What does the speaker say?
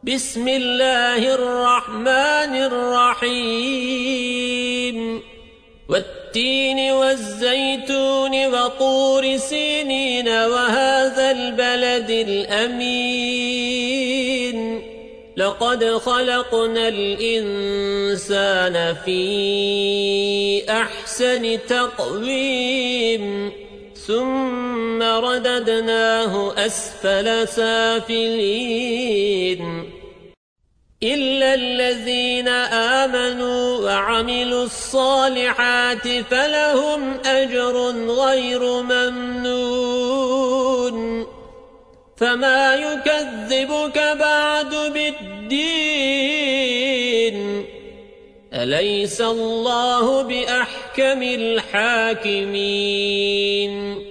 بسم الله الرحمن الرحيم والتين والزيتون وطور سينين وهذا البلد الأمين لقد خلقنا الإنسان في أحسن تقويم ثم رددناه أسفل سافلين إلا الذين آمنوا وعملوا الصالحات فلهم أجر غير ممنون فما يكذبك بعد بالدين أليس الله بأحكم الحاكمين